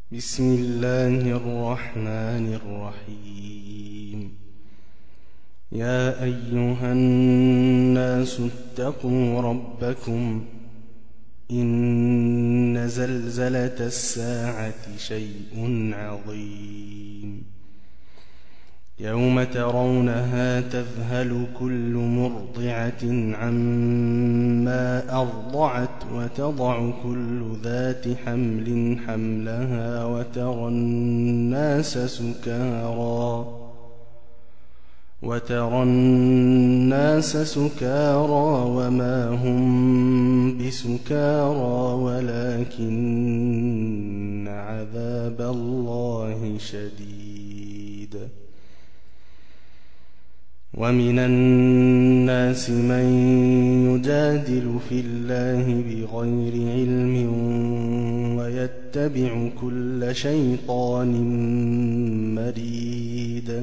بسم الله الرحمن الرحيم. يا أيها الناس اتقوا ربكم إن زلزلة الساعة شيء عظيم يوم ترونها تذهل كل مرضعة عما أرضعت وتضع كل ذات حمل حملها وترى الناس سكارى وما هم بسكارى ولكن عذاب الله شديد. ومن الناس من يجادل في الله بغير علم ويتبع كل شيطان مريد.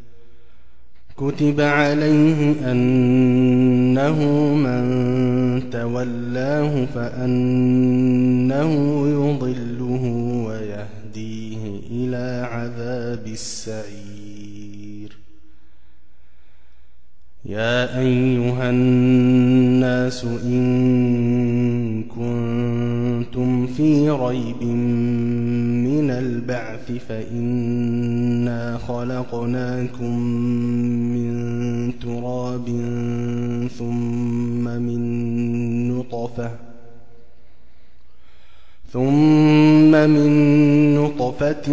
كتب عليه أنه من تولاه فأنه يضله ويهديه إلى عذاب السعير. يا أيها الناس إن كنتم في ريب من البعث فإنا خلقناكم من تراب ثم من نطفة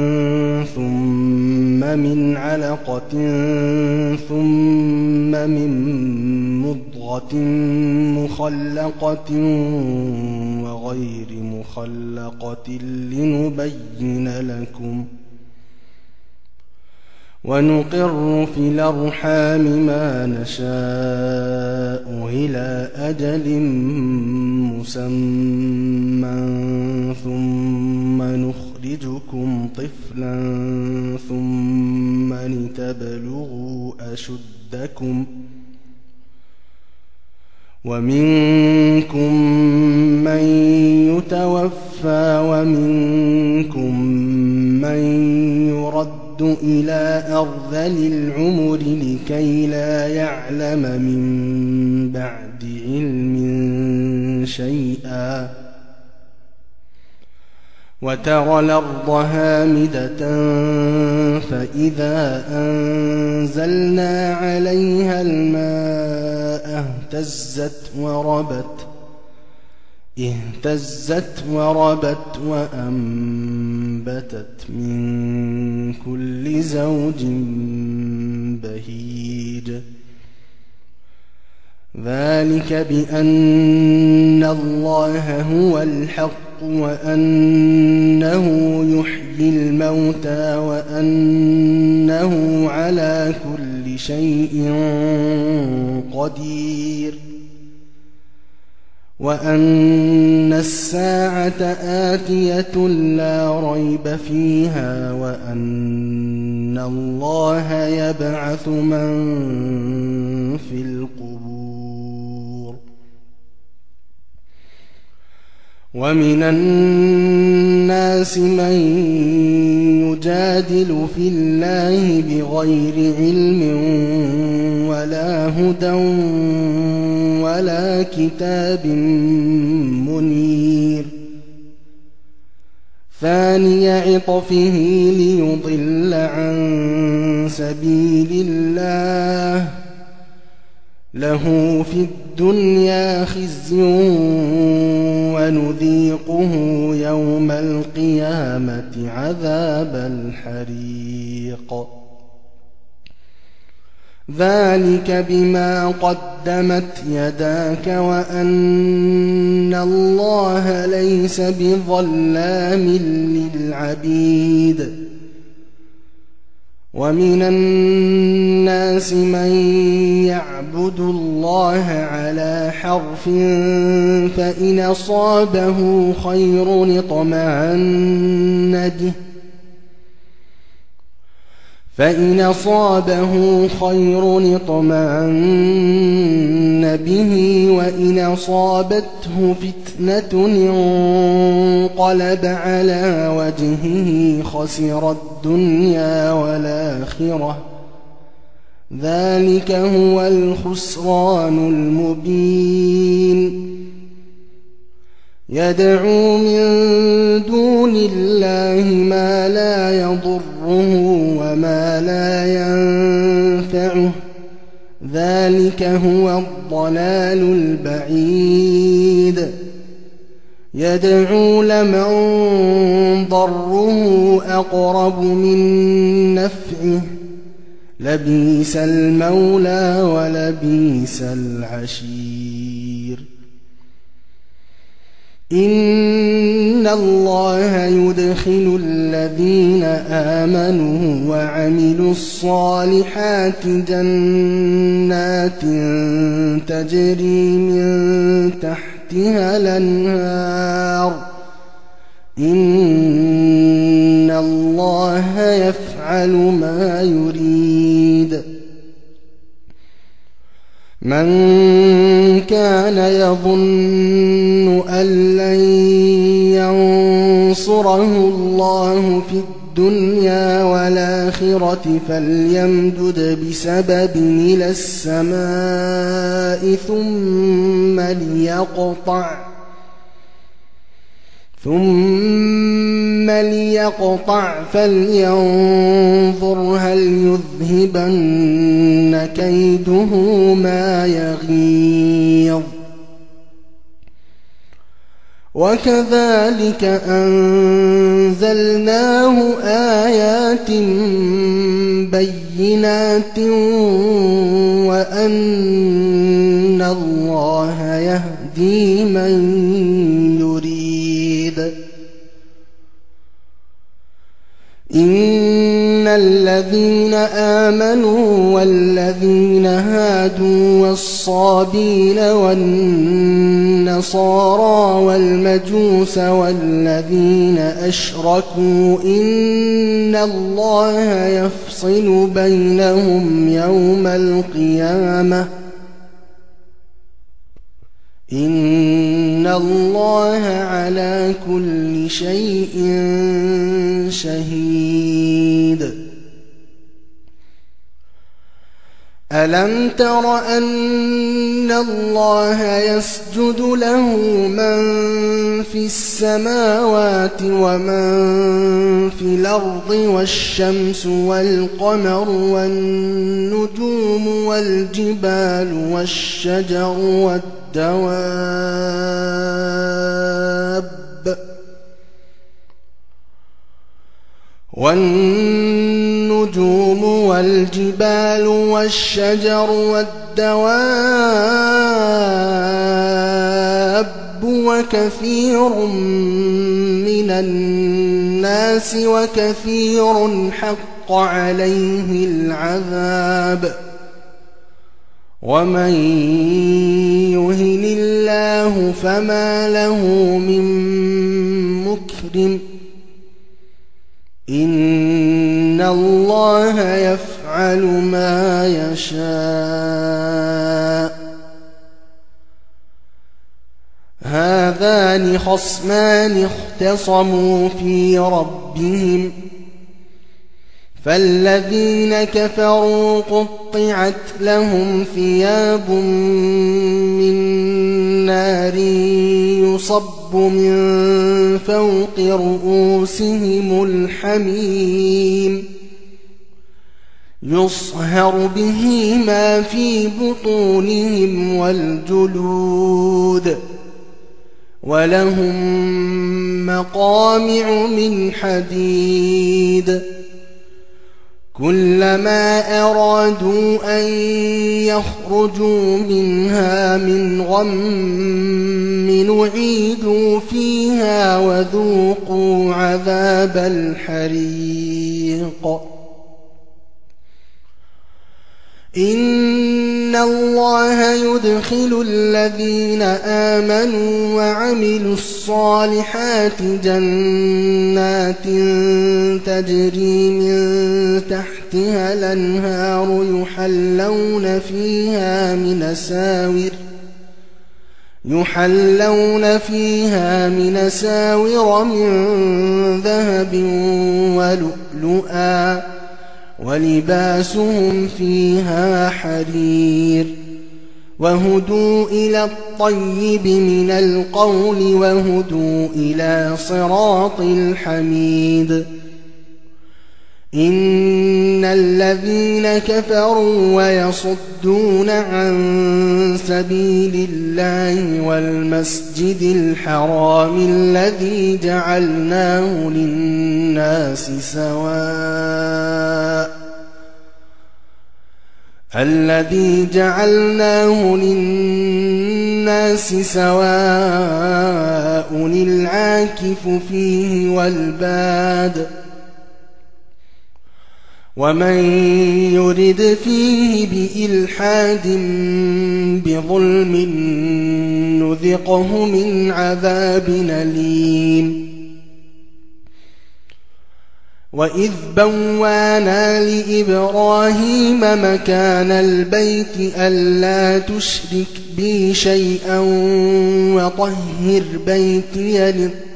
ثم من علقة ثم من مضغة مخلقة وغير مخلقة لنبين لكم ونقر في الأرحام ما نشاء إلى أجل مسمى ثم نخرجكم طفلا ثم لتبلغوا أشدكم ومنكم من يتوفى ومنكم من يرد إلى أرذل العمر لكي لا يعلم من بعد علم شيئا. وترى الأرض هامدة فإذا أنزلنا عليها الماء اهتزت وربت وأنبتت من كل زوج بهيج. ذلك بأن الله هو الحق وأنه يحيي الموتى وأنه على كل شيء قدير وأن الساعة آتية لا ريب فيها وأن الله يبعث من في القبور. ومن الناس من يجادل في الله بغير علم ولا هدى ولا كتاب منير. ثاني عطفه ليضل عن سبيل الله له في الدنيا خزي ونذيقه يوم القيامة عذاب الحريق. ذلك بما قدمت يداك وأن الله ليس بظلام للعبيد. ومن الناس من يعبد الله على حرف فإن أصابه خير فإن أصابه خير اطمأن به وإن أصابته فتنة انقلب على وجهه خسر الدنيا والآخرة ذلك هو الخسران المبين يدعو من دون الله ما لا يضره وما لا ينفعه ذلك هو الضلال البعيد يدعو لمن ضره أقرب من نفعه لبئس المولى ولبئس العشير إن الله يدخل الذين آمنوا وعملوا الصالحات جنات تجري من تحتها الأنهار إن الله يفعل ما يريد من كان يظن أن لن ينصره الله في الدنيا والآخرة فليمدد بسبب إلى السماء ثم ليقطع فلينظر هل يذهبن كيده ما يغيظ وكذلك أنزلناه آيات بينات وأن الله يهدي من يريد إن الذين آمنوا والذين هادوا والصابين والنصارى والمجوس والذين أشركوا إن الله يفصل بينهم يوم القيامة إن الله على كل شيء شهيد ألم تر أن الله يسجد له من في السماوات ومن في الأرض والشمس والقمر والنجوم والجبال والشجر والدواب وكثير من الناس وكثير حق عليه العذاب ومن يهن الله فما له من مكرم إن الله يفعل ما يشاء هذان خصمان اختصموا في ربهم فالذين كفروا قطعت لهم ثياب من نار يصب من فوق رؤوسهم الحميم يصهر به ما في بطونهم والجلود ولهم مقامع من حديد كلما أرادوا أن يخرجوا منها من غم نعيدوا فيها وذوقوا عذاب الحريق إن الله يدخل الذين آمنوا وعملوا الصالحات جنات تجري من تحت تحتها الأنهار يحلون فيها من أساور من ذهب ولؤلؤا ولباسهم فيها حرير وهدوا إلى الطيب من القول وهدوا إلى صراط الحميد إن الذين كفروا ويصدون عن سبيل الله والمسجد الحرام الذي جعلناه للناس سواء العاكف فيه والباد ومن يرد فيه بإلحاد بظلم نذقه من عذاب أليم وإذ بوانا لإبراهيم مكان البيت ألا تشرك بي شيئا وطهر بيتي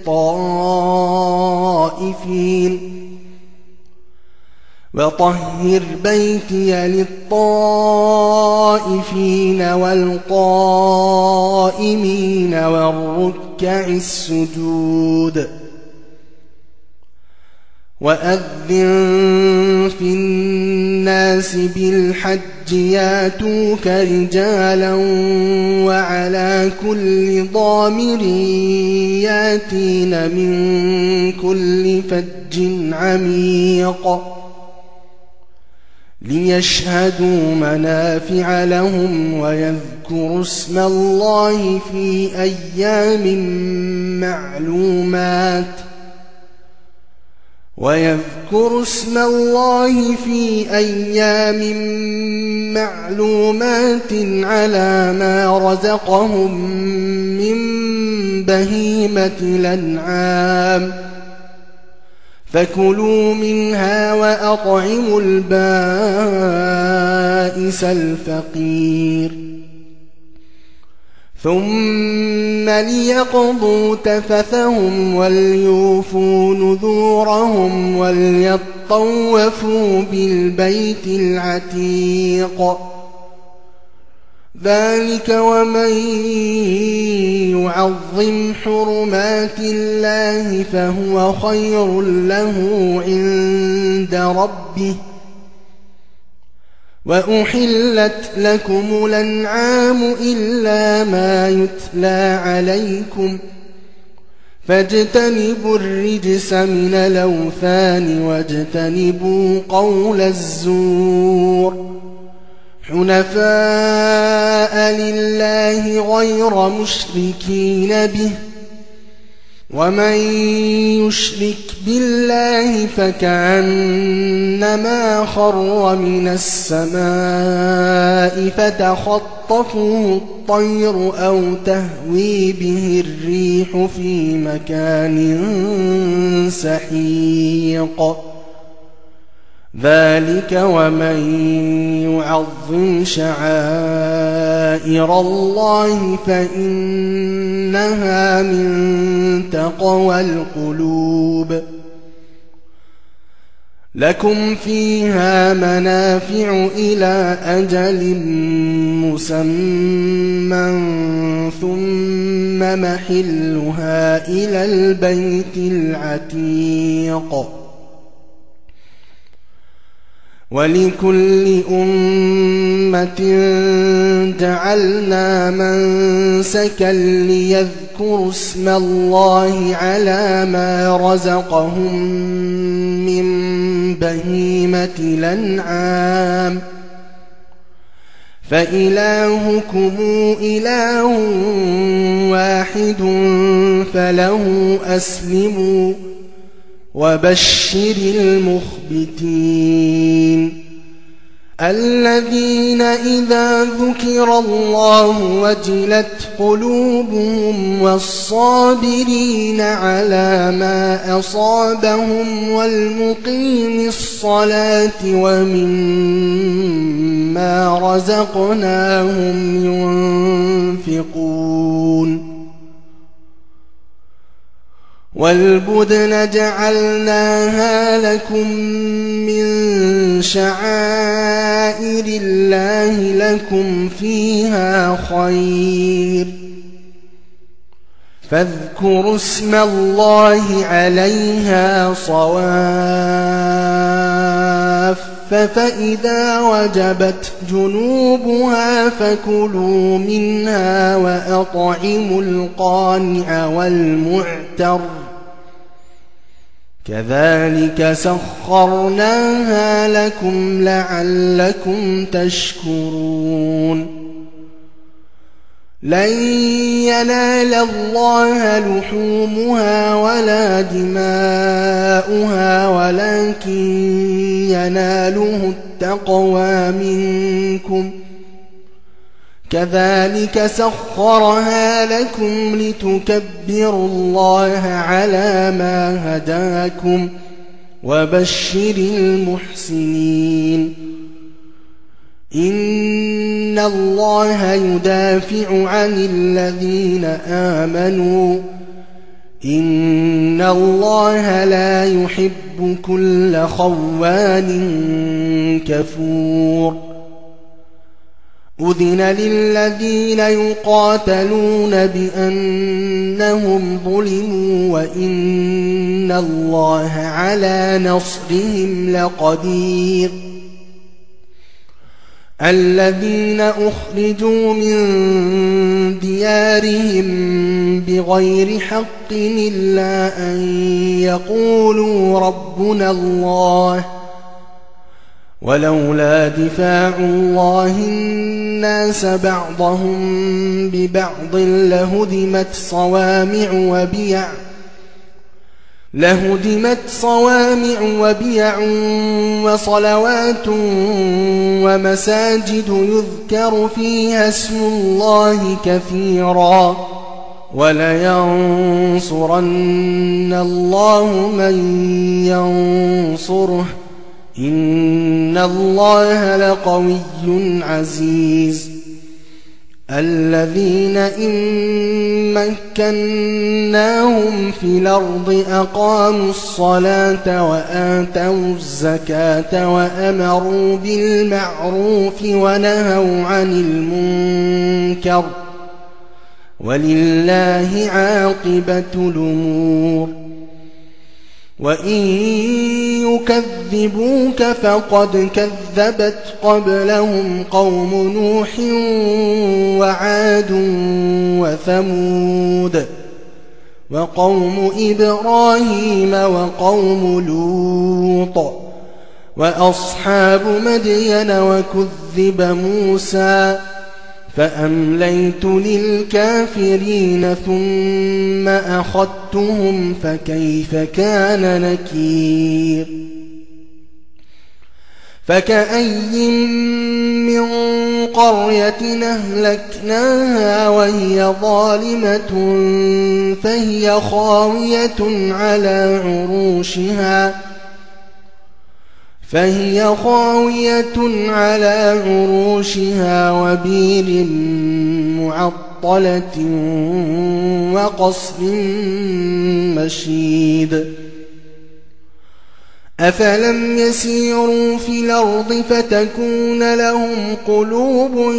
للطائفين والقائمين والركع السجود وأذن في الناس بالحج ياتوك رجالا وعلى كل ضامر ياتين من كل فج عميق ليشهدوا منافع لهم ويذكروا اسم الله في أيام معلومات على ما رزقهم من بهيمة الأنعام فكلوا منها وأطعموا البائس الفقير ثم ليقضوا تفثهم وليوفوا نذورهم وليطوفوا بالبيت العتيق ذلك ومن يعظم حرمات الله فهو خير له عند ربه وأحلت لكم الأنعام إلا ما يتلى عليكم فاجتنبوا الرجس من الأوثان واجتنبوا قول الزور حنفاء لله غير مشركين به ومن يشرك بالله فكأنما خر من السماء فتخطفه الطير أو تهوي به الريح في مكان سحيق ذلك ومن يعظم شعائر الله فإنها من تقوى القلوب لكم فيها منافع إلى أجل مسمى ثم محلها إلى البيت العتيق ولكل أمة جعلنا منسكا ليذكروا اسم الله على ما رزقهم من بهيمة الأنعام فإلهكم إله واحد فله أسلموا وبشر المخبتين الذين إذا ذكر الله وجلت قلوبهم والصابرين على ما أصابهم والمقيم الصلاة ومما رزقناهم ينفقون والبدن جعلناها لكم من شعائر الله لكم فيها خير فاذكروا اسم الله عليها صواف فإذا وجبت جنوبها فكلوا منها وأطعموا القانع والمعتر كذلك سخرناها لكم لعلكم تشكرون لن ينال الله لحومها ولا دماؤها ولكن يناله التقوى منكم كذلك سخرها لكم لتكبروا الله على ما هداكم وبشر المحسنين إن الله يدافع عن الذين آمنوا إن الله لا يحب كل خوان كفور أذن للذين يقاتلون بأنهم ظلموا وإن الله على نصرهم لقدير الذين أخرجوا من ديارهم بغير حق إلا أن يقولوا ربنا الله ولولا دفاع الله الناس بعضهم ببعض لهدمت صوامع وبيع وصلوات ومساجد يذكر فيها اسم الله كثيرا ولينصرن الله من ينصره إن الله لقوي عزيز الذين إن مكناهم في الأرض أقاموا الصلاة وآتوا الزكاة وأمروا بالمعروف ونهوا عن المنكر ولله عاقبة الأمور وإن يكذبوك فقد كذبت قبلهم قوم نوح وعاد وثمود وقوم إبراهيم وقوم لوط وأصحاب مدين وكذب موسى فأمليت للكافرين ثم أخذتهم فكيف كان نكير فكأي من قرية أهلكناها وهي ظالمة فهي خاوية على عروشها وبير معطلة وقصر مشيد أفلم يسيروا في الأرض فتكون لهم قلوب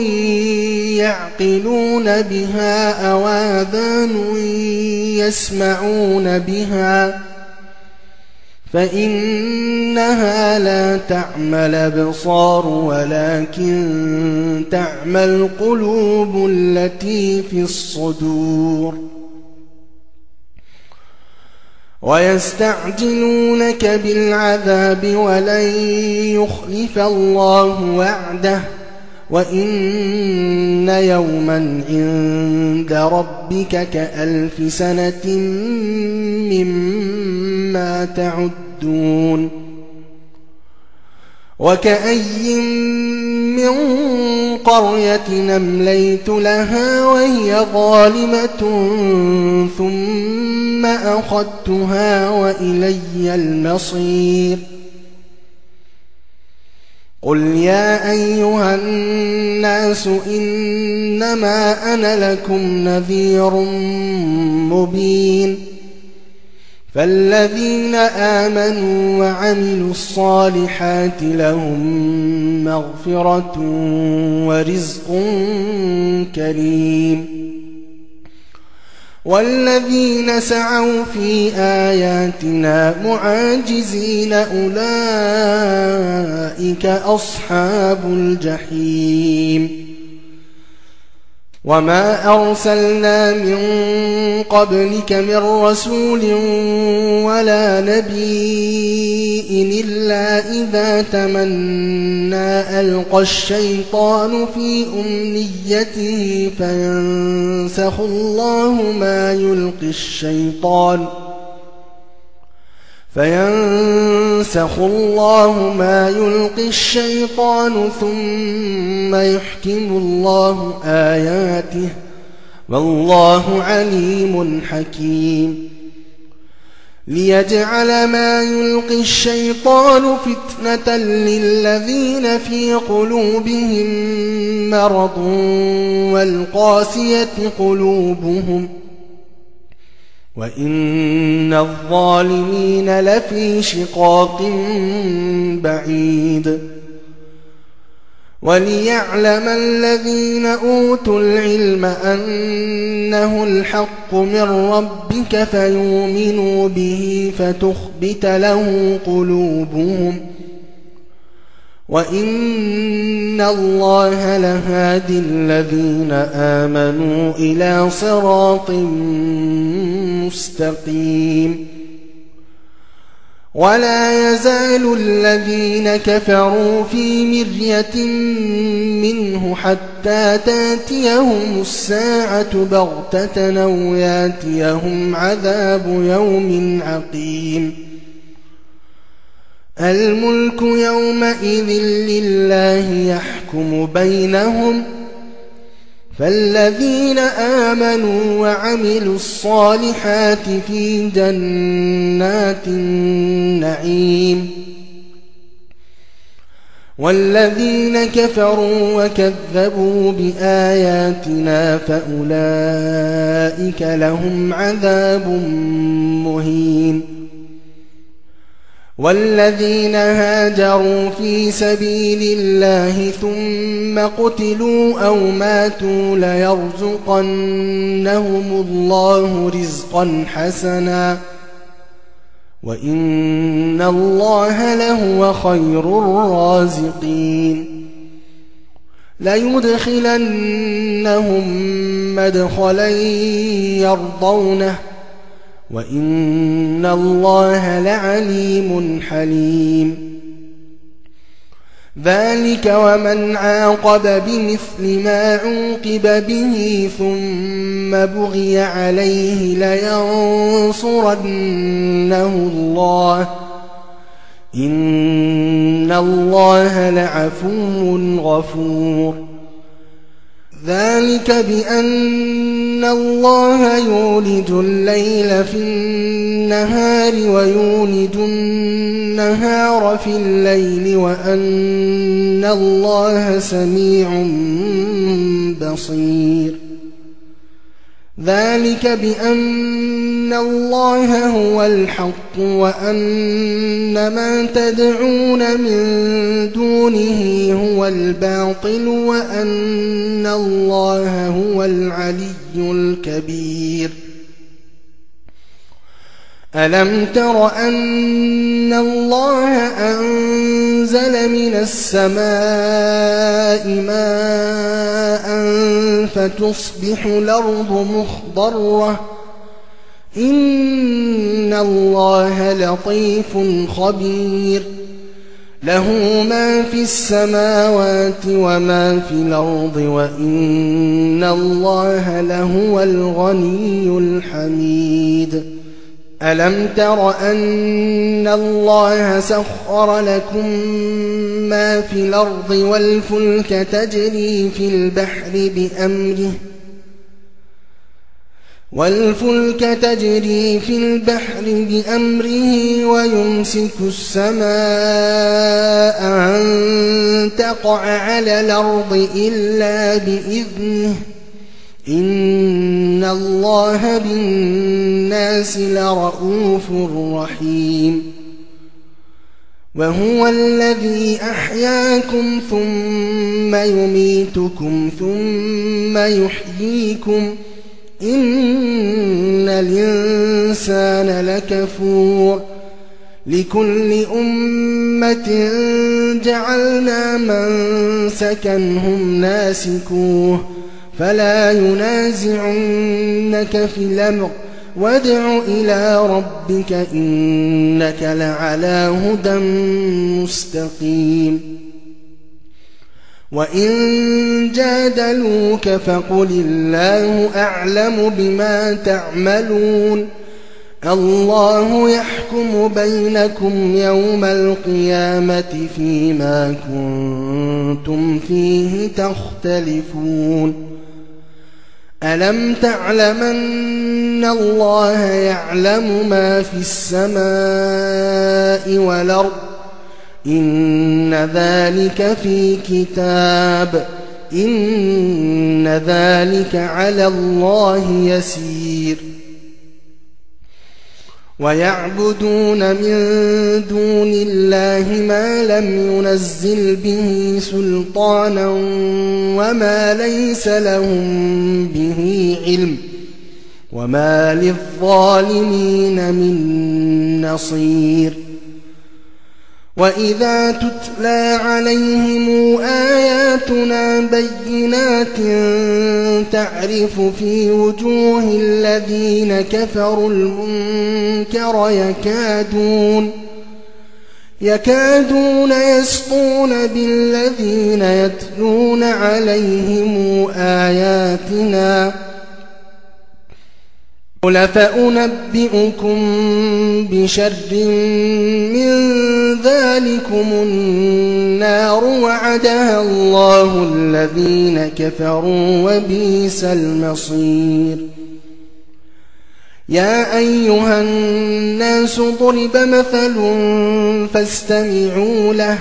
يعقلون بها أو آذان يسمعون بها فإنها لا تعمى الأبصار ولكن تعمى القلوب التي في الصدور ويستعجلونك بالعذاب ولن يخلف الله وعده وإن يوما عند ربك كألف سنة مما تعدون وكأي من قرية أمليت لها وهي ظالمة ثم أخذتها وإلي المصير قل يا أيها الناس إنما أنا لكم نذير مبين فالذين آمنوا وعملوا الصالحات لهم مغفرة ورزق كريم والذين سعوا في آياتنا معاجزين أولئك أصحاب الجحيم وما أرسلنا من قبلك من رسول ولا نبي إلا إذا تمنى ألقى الشيطان في أمنيته فينسخ الله ما يلقي الشيطان ثم يحكم الله آياته والله عليم حكيم ليجعل ما يلقي الشيطان فتنة للذين في قلوبهم مرض والقاسية قلوبهم وإن الظالمين لفي شقاق بعيد وليعلم الذين أوتوا العلم أنه الحق من ربك فيؤمنوا به فتخبت له قلوبهم وإن الله لهادي الذين آمنوا إلى صراط مستقيم ولا يزال الذين كفروا في مرية منه حتى تأتيهم الساعة بغتة أو يأتيهم عذاب يوم عقيم الملك يومئذ لله يحكم بينهم فالذين آمنوا وعملوا الصالحات في جنات النعيم والذين كفروا وكذبوا بآياتنا فأولئك لهم عذاب مهين والذين هاجروا في سبيل الله ثم قتلوا أو ماتوا ليرزقنهم الله رزقا حسنا وإن الله لهو خير الرازقين ليدخلنهم مدخلا يرضونه وإن الله لعليم حليم ذلك ومن عاقب بمثل ما عوقب به ثم بغي عليه لينصرنه الله إن الله لعفو غفور ذلك بأن الله يولج الليل في النهار ويولج النهار في الليل وأن الله سميع بصير ذلك بأن الله هو الحق وأن ما تدعون من دونه هو الباطل وأن الله هو العلي الكبير ألم تر أن الله أنزل من السماء ماء فتصبح الأرض مخضرة إن الله لطيف خبير له ما في السماوات وما في الأرض وإن الله لهو الغني الحميد ألم تر أن الله سخر لكم ما في الأرض والفلك تجري في البحر بأمره ويمسك السماء أن تقع على الأرض إلا بإذنه إن الله بالناس لرءوف رحيم وهو الذي أحياكم ثم يميتكم ثم يحييكم إن الإنسان لكفور لكل أمة جعلنا منسكا هم ناسكوه فلا ينازعنك في الأمر وادع إلى ربك إنك لعلى هدى مستقيم وإن جادلوك فقل الله أعلم بما تعملون الله يحكم بينكم يوم القيامة فيما كنتم فيه تختلفون ألم تعلم أن الله يعلم ما في السماء والأرض إن ذلك في كتاب إن ذلك على الله يسير ويعبدون من دون الله ما لم ينزل به سلطانا وما ليس لهم به علم وما للظالمين من نصير وإذا تتلى عليهم آياتنا بينات تعرف في وجوه الذين كفروا المنكر يكادون يسطون بالذين يتلون عليهم آياتنا قل فأنبئكم بشر من ذلكم النار وعدها الله الذين كفروا وبئس المصير يا أيها الناس ضرب مثل فاستمعوا له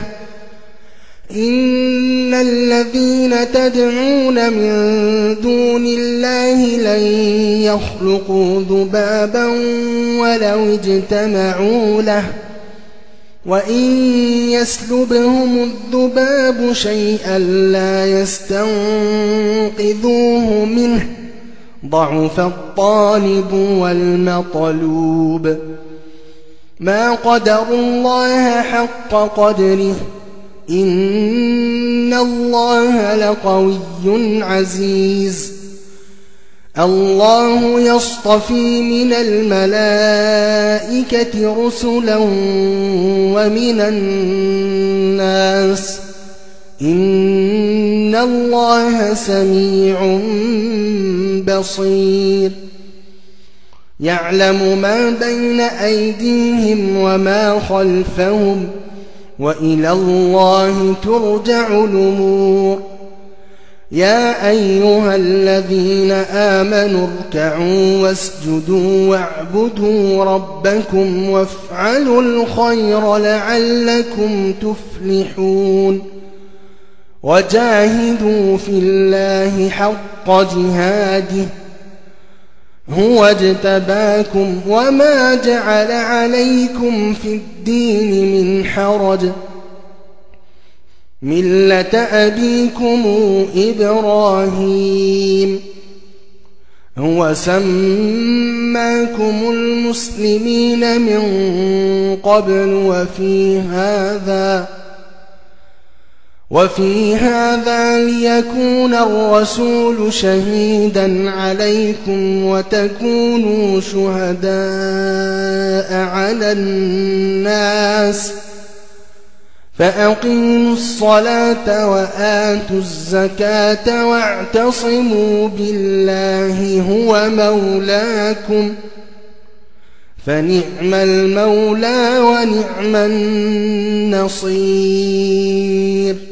إن الذين تدعون من دون الله لن يخلقوا ذبابا ولو اجتمعوا له وإن يسلبهم الذباب شيئا لا يستنقذوه منه ضعف الطالب والمطلوب ما قدروا الله حق قدره إن الله لقوي عزيز الله يصطفي من الملائكة رسلا ومن الناس إن الله سميع بصير يعلم ما بين أيديهم وما خلفهم وإلى الله ترجع الأمور يا أيها الذين آمنوا اركعوا واسجدوا واعبدوا ربكم وافعلوا الخير لعلكم تفلحون وجاهدوا في الله حق جهاده هو اجتباكم وما جعل عليكم في الدين من حرج ملة أبيكم إبراهيم هو سماكم المسلمين من قبل وفي هذا ليكون الرسول شهيدا عليكم وتكونوا شهداء على الناس فأقيموا الصلاة وآتوا الزكاة واعتصموا بالله هو مولاكم فنعم المولى ونعم النصير.